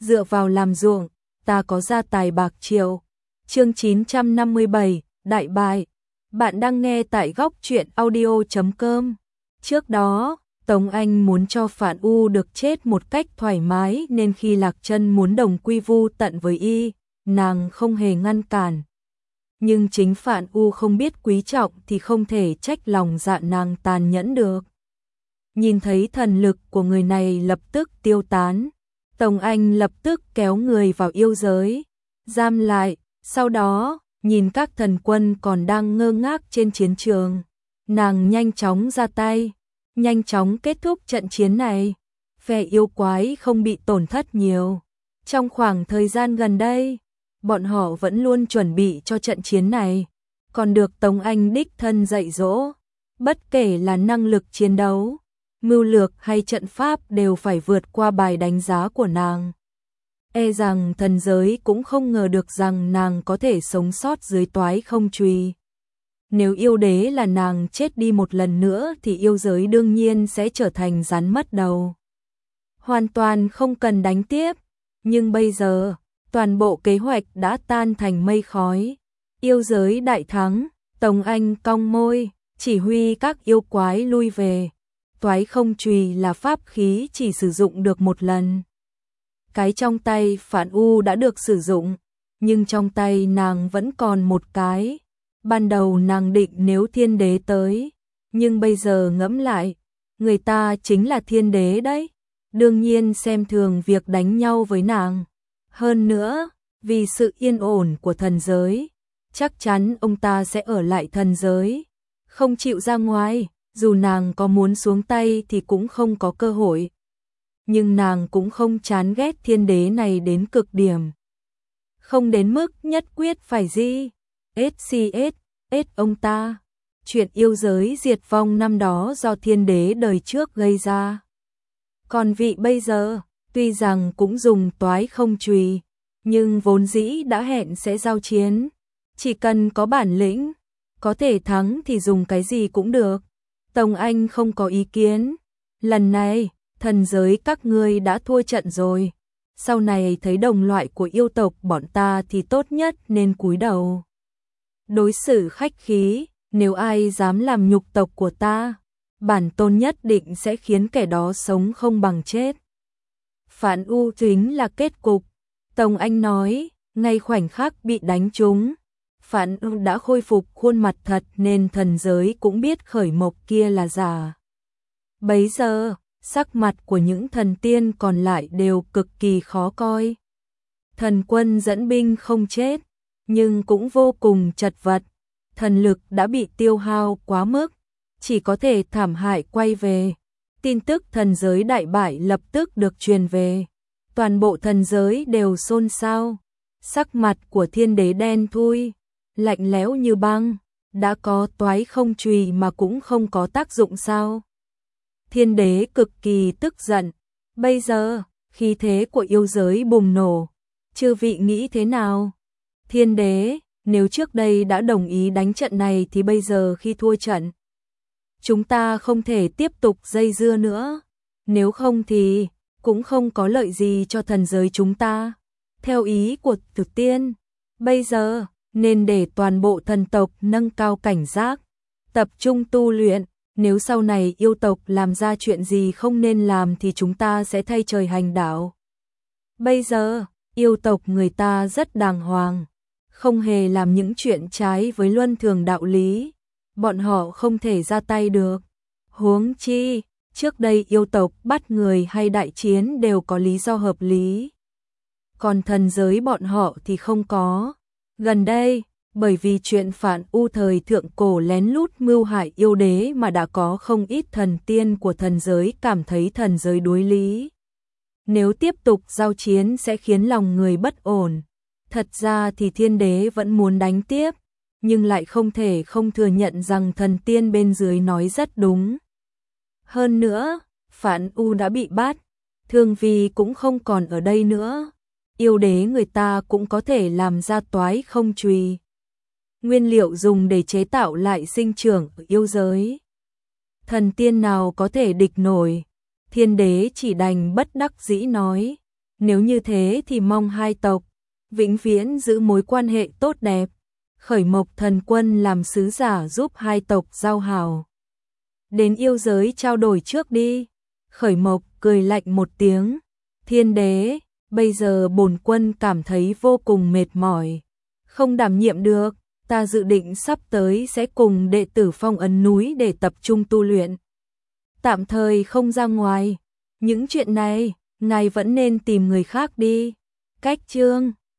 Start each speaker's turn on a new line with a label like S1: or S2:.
S1: dựa vào làm ruộng, ta có gia tài bạc triệu. Chương 957, đại bại. Bạn đang nghe tại góc truyện audio.com. Trước đó, Tống Anh muốn cho Phạn U được chết một cách thoải mái nên khi Lạc Chân muốn đồng quy vu tận với y, nàng không hề ngăn cản. Nhưng chính Phạn U không biết quý trọng thì không thể trách lòng dạ nàng tàn nhẫn được. Nhìn thấy thần lực của người này lập tức tiêu tán, Tống Anh lập tức kéo người vào yêu giới, giam lại, sau đó, nhìn các thần quân còn đang ngơ ngác trên chiến trường. Nàng nhanh chóng ra tay, nhanh chóng kết thúc trận chiến này. Phe yêu quái không bị tổn thất nhiều. Trong khoảng thời gian gần đây, bọn họ vẫn luôn chuẩn bị cho trận chiến này, còn được Tống Anh đích thân dạy dỗ. Bất kể là năng lực chiến đấu, mưu lược hay trận pháp đều phải vượt qua bài đánh giá của nàng. E rằng thần giới cũng không ngờ được rằng nàng có thể sống sót dưới toái không truy. Nếu yêu đế là nàng chết đi một lần nữa thì yêu giới đương nhiên sẽ trở thành rắn mất đầu. Hoàn toàn không cần đánh tiếp, nhưng bây giờ, toàn bộ kế hoạch đã tan thành mây khói. Yêu giới đại thắng, Tống Anh cong môi, chỉ huy các yêu quái lui về. Toái không chùy là pháp khí chỉ sử dụng được một lần. Cái trong tay Phạn U đã được sử dụng, nhưng trong tay nàng vẫn còn một cái. Ban đầu nàng định nếu thiên đế tới, nhưng bây giờ ngẫm lại, người ta chính là thiên đế đấy, đương nhiên xem thường việc đánh nhau với nàng. Hơn nữa, vì sự yên ổn của thần giới, chắc chắn ông ta sẽ ở lại thần giới, không chịu ra ngoài, dù nàng có muốn xuống tay thì cũng không có cơ hội. Nhưng nàng cũng không chán ghét thiên đế này đến cực điểm. Không đến mức nhất quyết phải SCS ông ta. Chuyện yêu giới diệt vong năm đó do thiên đế đời trước gây ra. Còn vị bây giờ, tuy rằng cũng dùng toái không chùy, nhưng vốn dĩ đã hẹn sẽ giao chiến. Chỉ cần có bản lĩnh, có thể thắng thì dùng cái gì cũng được. Tống Anh không có ý kiến. Lần này, thần giới các ngươi đã thua trận rồi. Sau này thấy đồng loại của yêu tộc bọn ta thì tốt nhất nên cúi đầu. Đối xử khách khí, nếu ai dám làm nhục tộc của ta, bản tôn nhất định sẽ khiến kẻ đó sống không bằng chết. Phản U chính là kết cục. Tống Anh nói, ngay khoảnh khắc bị đánh trúng, Phản U đã khôi phục khuôn mặt thật nên thần giới cũng biết khởi mộc kia là giả. Bấy giờ, sắc mặt của những thần tiên còn lại đều cực kỳ khó coi. Thần quân dẫn binh không chết, nhưng cũng vô cùng chật vật. Thần lực đã bị tiêu hao quá mức, chỉ có thể thảm hại quay về. Tin tức thần giới đại bại lập tức được truyền về. Toàn bộ thần giới đều xôn xao. Sắc mặt của thiên đế đen thui, lạnh lẽo như băng. Đã có toái không chùy mà cũng không có tác dụng sao? Thiên đế cực kỳ tức giận. Bây giờ, khí thế của yêu giới bùng nổ. Chư vị nghĩ thế nào? Thiên đế, nếu trước đây đã đồng ý đánh trận này thì bây giờ khi thua trận, chúng ta không thể tiếp tục dây dưa nữa. Nếu không thì cũng không có lợi gì cho thần giới chúng ta. Theo ý của Thực Tiên, bây giờ nên để toàn bộ thần tộc nâng cao cảnh giác, tập trung tu luyện. Nếu sau này yêu tộc làm ra chuyện gì không nên làm thì chúng ta sẽ thay trời hành đạo. Bây giờ, yêu tộc người ta rất đàng hoàng, không hề làm những chuyện trái với luân thường đạo lý. Bọn họ không thể ra tay được. Huống chi, trước đây yêu tộc bắt người hay đại chiến đều có lý do hợp lý. Còn thần giới bọn họ thì không có. Gần đây, bởi vì chuyện Phản U thời thượng cổ lén lút mưu hại yêu đế mà đã có không ít thần tiên của thần giới cảm thấy thần giới đối lý. Nếu tiếp tục giao chiến sẽ khiến lòng người bất ổn. Thật ra thì thiên đế vẫn muốn đánh tiếp, nhưng lại không thể không thừa nhận rằng thần tiên bên dưới nói rất đúng. Hơn nữa, Phản U đã bị bắt, Thương Vi cũng không còn ở đây nữa. Yêu đế người ta cũng có thể làm ra toái không chùy. Nguyên liệu dùng để chế tạo lại sinh trưởng ở yêu giới. Thần tiên nào có thể địch nổi? Thiên đế chỉ đành bất đắc dĩ nói, nếu như thế thì mong hai tộc vĩnh viễn giữ mối quan hệ tốt đẹp. Khởi Mộc Thần Quân làm sứ giả giúp hai tộc giao hảo. Đến yêu giới trao đổi trước đi. Khởi Mộc cười lạnh một tiếng. Thiên đế, bây giờ bổn quân cảm thấy vô cùng mệt mỏi. Không đảm nhiệm được, ta dự định sắp tới sẽ cùng đệ tử phong ấn núi để tập trung tu luyện. Tạm thời không ra ngoài. Những chuyện này, ngài vẫn nên tìm người khác đi. Cách chương